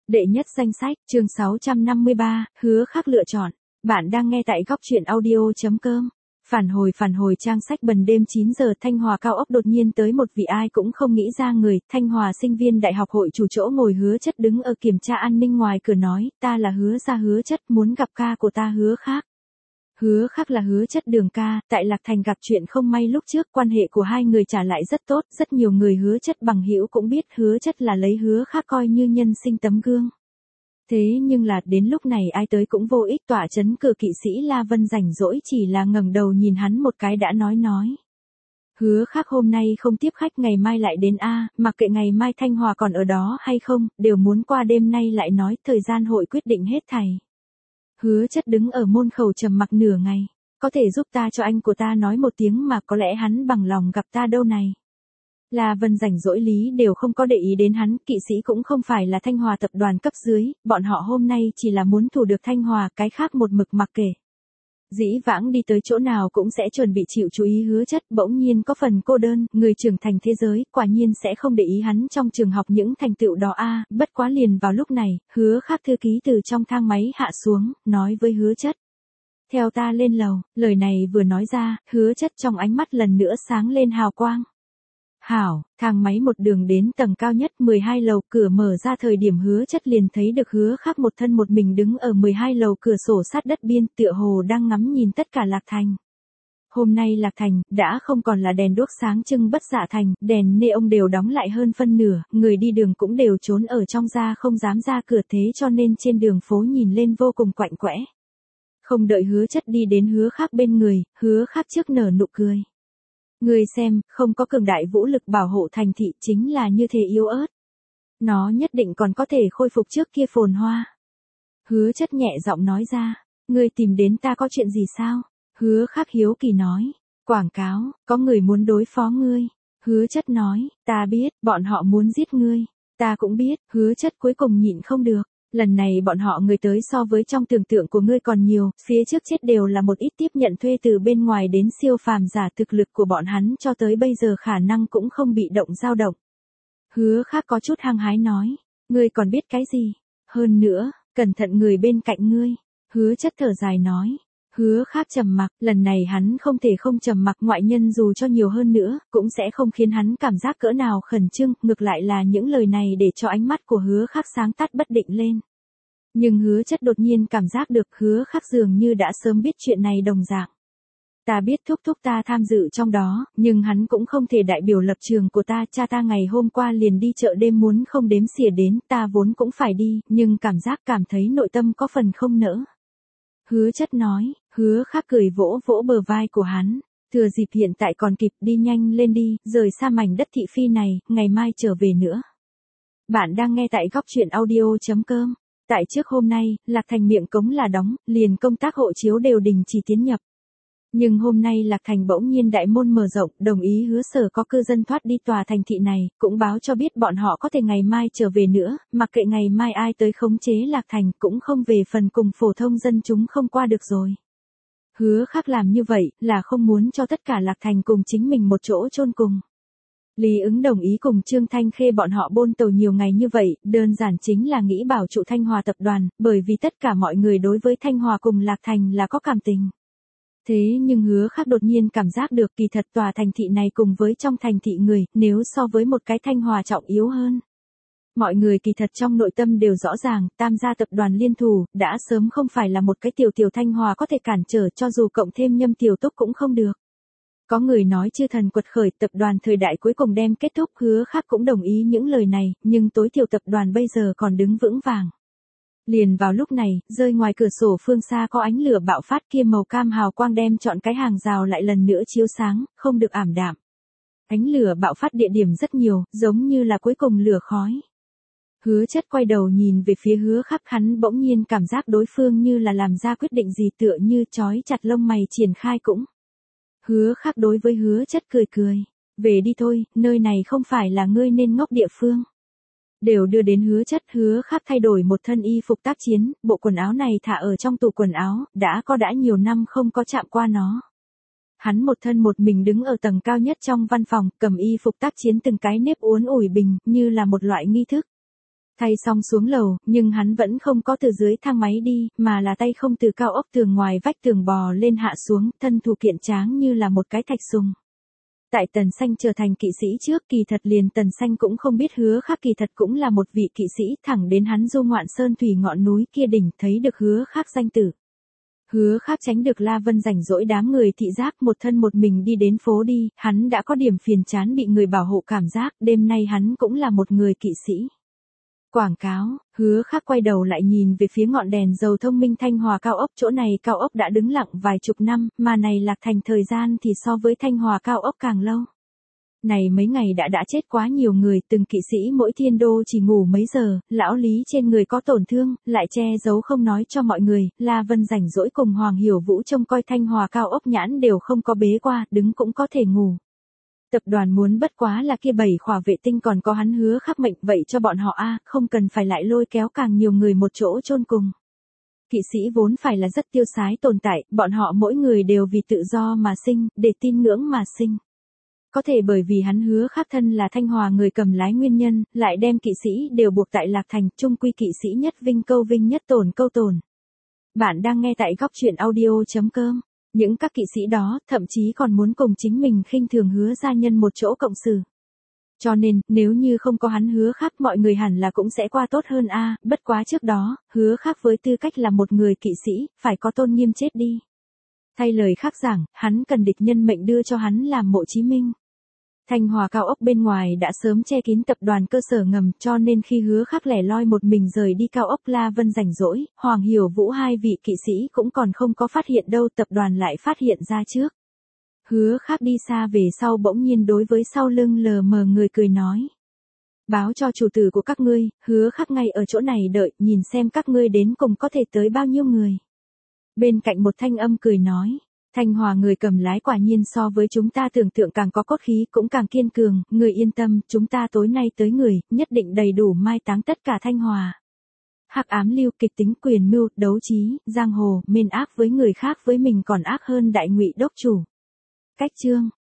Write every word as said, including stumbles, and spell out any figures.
Đệ nhất danh sách, chương sáu trăm năm mươi ba, hứa khắc lựa chọn. Bạn đang nghe tại góc truyện audio.com. Phản hồi phản hồi trang sách bần đêm chín giờ Thanh Hòa cao ốc đột nhiên tới một vị ai cũng không nghĩ ra người, Thanh Hòa sinh viên đại học hội chủ chỗ ngồi Hứa Chất đứng ở kiểm tra an ninh ngoài cửa nói, ta là Hứa gia Hứa Chất muốn gặp ca của ta Hứa Khắc. Hứa Khắc là Hứa Chất đường ca, tại Lạc Thành gặp chuyện không may lúc trước quan hệ của hai người trả lại rất tốt, rất nhiều người Hứa Chất bằng hữu cũng biết Hứa Chất là lấy Hứa Khắc coi như nhân sinh tấm gương. Thế nhưng là đến lúc này ai tới cũng vô ích, tỏa chấn cửa kỵ sĩ La Vân rảnh rỗi chỉ là ngẩng đầu nhìn hắn một cái đã nói nói. Hứa Khắc hôm nay không tiếp khách ngày mai lại đến a, mặc kệ ngày mai Thanh Hòa còn ở đó hay không, đều muốn qua đêm nay lại nói thời gian hội quyết định hết thảy. Hứa Chất đứng ở môn khẩu trầm mặc nửa ngày, có thể giúp ta cho anh của ta nói một tiếng mà có lẽ hắn bằng lòng gặp ta đâu này. La Vân rảnh rỗi lý đều không có để ý đến hắn, kỵ sĩ cũng không phải là Thanh Hòa tập đoàn cấp dưới, bọn họ hôm nay chỉ là muốn thủ được Thanh Hòa, cái khác một mực mặc kệ. Dĩ vãng đi tới chỗ nào cũng sẽ chuẩn bị chịu chú ý Hứa Chất, bỗng nhiên có phần cô đơn, người trưởng thành thế giới, quả nhiên sẽ không để ý hắn trong trường học những thành tựu đó a, bất quá liền vào lúc này, Hứa Khắc thư ký từ trong thang máy hạ xuống, nói với Hứa Chất. Theo ta lên lầu, lời này vừa nói ra, Hứa Chất trong ánh mắt lần nữa sáng lên hào quang. Hảo, thang máy một đường đến tầng cao nhất mười hai lầu, cửa mở ra thời điểm Hứa Chất liền thấy được Hứa Khắc một thân một mình đứng ở mười hai lầu cửa sổ sát đất biên, tựa hồ đang ngắm nhìn tất cả Lạc Thành. Hôm nay Lạc Thành đã không còn là đèn đuốc sáng trưng bất dạ thành, đèn neon đều đóng lại hơn phân nửa, người đi đường cũng đều trốn ở trong ra không dám ra cửa, thế cho nên trên đường phố nhìn lên vô cùng quạnh quẽ. Không đợi Hứa Chất đi đến Hứa Khắc bên người, Hứa Khắc trước nở nụ cười. Ngươi xem, không có cường đại vũ lực bảo hộ thành thị chính là như thế yếu ớt. Nó nhất định còn có thể khôi phục trước kia phồn hoa. Hứa Chất nhẹ giọng nói ra, ngươi tìm đến ta có chuyện gì sao? Hứa Khắc hiếu kỳ nói, quảng cáo, có người muốn đối phó ngươi. Hứa Chất nói, ta biết, bọn họ muốn giết ngươi. Ta cũng biết, Hứa Chất cuối cùng nhịn không được. Lần này bọn họ người tới so với trong tưởng tượng của ngươi còn nhiều, phía trước chết đều là một ít tiếp nhận thuê từ bên ngoài đến siêu phàm giả, thực lực của bọn hắn cho tới bây giờ khả năng cũng không bị động dao động. Hứa Khắc có chút hăng hái nói, ngươi còn biết cái gì? Hơn nữa, cẩn thận người bên cạnh ngươi. Hứa Chất thở dài nói. Hứa Khắc trầm mặc, lần này hắn không thể không trầm mặc, ngoại nhân dù cho nhiều hơn nữa, cũng sẽ không khiến hắn cảm giác cỡ nào khẩn trương, ngược lại là những lời này để cho ánh mắt của Hứa Khắc sáng tắt bất định lên. Nhưng Hứa Chất đột nhiên cảm giác được Hứa Khắc dường như đã sớm biết chuyện này đồng dạng. Ta biết thúc thúc ta tham dự trong đó, nhưng hắn cũng không thể đại biểu lập trường của ta, cha ta ngày hôm qua liền đi chợ đêm muốn không đếm xỉa đến, ta vốn cũng phải đi, nhưng cảm giác cảm thấy nội tâm có phần không nỡ. Hứa Chất nói, Hứa Khắc cười vỗ vỗ bờ vai của hắn, thừa dịp hiện tại còn kịp, đi nhanh lên đi, rời xa mảnh đất thị phi này, ngày mai trở về nữa. Bạn đang nghe tại góc truyện audio.com. Tại trước hôm nay, Lạc Thành miệng cống là đóng, liền công tác hộ chiếu đều đình chỉ tiến nhập. Nhưng hôm nay Lạc Thành bỗng nhiên đại môn mở rộng, đồng ý Hứa Sở có cư dân thoát đi tòa thành thị này, cũng báo cho biết bọn họ có thể ngày mai trở về nữa, mặc kệ ngày mai ai tới khống chế Lạc Thành cũng không về phần cùng phổ thông dân chúng không qua được rồi. Hứa Khắc làm như vậy là không muốn cho tất cả Lạc Thành cùng chính mình một chỗ chôn cùng. Lý Ứng đồng ý cùng Trương Thanh Khê bọn họ bôn tàu nhiều ngày như vậy, đơn giản chính là nghĩ bảo trụ Thanh Hòa tập đoàn, bởi vì tất cả mọi người đối với Thanh Hòa cùng Lạc Thành là có cảm tình. Thế nhưng Hứa Khắc đột nhiên cảm giác được kỳ thật tòa thành thị này cùng với trong thành thị người, nếu so với một cái Thanh Hòa trọng yếu hơn. Mọi người kỳ thật trong nội tâm đều rõ ràng, tam gia tập đoàn liên thủ, đã sớm không phải là một cái tiểu tiểu Thanh Hòa có thể cản trở, cho dù cộng thêm Nhâm Tiểu Túc cũng không được. Có người nói chư thần quật khởi, tập đoàn thời đại cuối cùng đem kết thúc, Hứa Khắc cũng đồng ý những lời này, nhưng tối thiểu tập đoàn bây giờ còn đứng vững vàng. Liền vào lúc này, rơi ngoài cửa sổ phương xa có ánh lửa bạo phát, kia màu cam hào quang đem chọn cái hàng rào lại lần nữa chiếu sáng, không được ảm đạm. Ánh lửa bạo phát địa điểm rất nhiều, giống như là cuối cùng lửa khói. Hứa Chất quay đầu nhìn về phía Hứa Khắc, hắn bỗng nhiên cảm giác đối phương như là làm ra quyết định gì, tựa như trói chặt lông mày triển khai cũng. Hứa Khắc đối với Hứa Chất cười cười, về đi thôi, nơi này không phải là ngươi nên ngốc địa phương. Đều đưa đến Hứa Chất, Hứa Khắc thay đổi một thân y phục tác chiến, bộ quần áo này thả ở trong tủ quần áo, đã có đã nhiều năm không có chạm qua nó. Hắn một thân một mình đứng ở tầng cao nhất trong văn phòng, cầm y phục tác chiến từng cái nếp uốn ủi bình, như là một loại nghi thức. Thay xong xuống lầu, nhưng hắn vẫn không có từ dưới thang máy đi, mà là tay không từ cao ốc tường ngoài vách tường bò lên hạ xuống, thân thủ kiện tráng như là một cái thạch sùng. Tại Tần Xanh trở thành kỵ sĩ trước, kỳ thật liền Tần Xanh cũng không biết Hứa Khắc kỳ thật cũng là một vị kỵ sĩ, thẳng đến hắn du ngoạn sơn thủy ngọn núi kia đỉnh thấy được Hứa Khắc danh tử. Hứa Khắc tránh được La Vân rảnh rỗi đám người thị giác, một thân một mình đi đến phố đi, hắn đã có điểm phiền chán bị người bảo hộ cảm giác, đêm nay hắn cũng là một người kỵ sĩ. Quảng cáo, Hứa Khắc quay đầu lại nhìn về phía ngọn đèn dầu thông minh Thanh Hòa cao ốc, chỗ này cao ốc đã đứng lặng vài chục năm, mà này Lạc Thành thời gian thì so với Thanh Hòa cao ốc càng lâu. Này mấy ngày đã đã chết quá nhiều người, từng kỵ sĩ mỗi thiên đô chỉ ngủ mấy giờ, lão Lý trên người có tổn thương, lại che giấu không nói cho mọi người, La Vân rảnh rỗi cùng Hoàng Hiểu Vũ trông coi Thanh Hòa cao ốc nhãn đều không có bế qua, đứng cũng có thể ngủ. Tập đoàn muốn bất quá là kia bảy khỏa vệ tinh còn có hắn Hứa Khắc mệnh, vậy cho bọn họ a, không cần phải lại lôi kéo càng nhiều người một chỗ chôn cùng. Kỵ sĩ vốn phải là rất tiêu sái tồn tại, bọn họ mỗi người đều vì tự do mà sinh, để tin ngưỡng mà sinh. Có thể bởi vì hắn Hứa Khắc thân là Thanh Hòa người cầm lái nguyên nhân, lại đem kỵ sĩ đều buộc tại Lạc Thành, chung quy kỵ sĩ nhất vinh câu vinh nhất tổn câu tổn. Bạn đang nghe tại góc truyện audio chấm com. Những các kỵ sĩ đó, thậm chí còn muốn cùng chính mình khinh thường Hứa gia nhân một chỗ cộng sự. Cho nên, nếu như không có hắn Hứa Khắc mọi người hẳn là cũng sẽ qua tốt hơn a, bất quá trước đó, Hứa Khắc với tư cách là một người kỵ sĩ, phải có tôn nghiêm chết đi. Thay lời khác giảng, hắn cần địch nhân mệnh đưa cho hắn làm mộ chí minh. Thanh Hòa cao ốc bên ngoài đã sớm che kín tập đoàn cơ sở ngầm, cho nên khi Hứa Khắc lẻ loi một mình rời đi cao ốc, La Vân rảnh rỗi, Hoàng Hiểu Vũ hai vị kỵ sĩ cũng còn không có phát hiện đâu, tập đoàn lại phát hiện ra trước. Hứa Khắc đi xa về sau bỗng nhiên đối với sau lưng lờ mờ người cười nói. Báo cho chủ tử của các ngươi, Hứa Khắc ngay ở chỗ này đợi, nhìn xem các ngươi đến cùng có thể tới bao nhiêu người. Bên cạnh một thanh âm cười nói. Thanh Hòa người cầm lái quả nhiên so với chúng ta tưởng tượng càng có cốt khí, cũng càng kiên cường, người yên tâm, chúng ta tối nay tới người, nhất định đầy đủ mai táng tất cả Thanh Hòa. Hắc ám lưu, kịch tính, quyền mưu, đấu trí, giang hồ, mên ác với người khác với mình còn ác hơn đại ngụy đốc chủ. Cách chương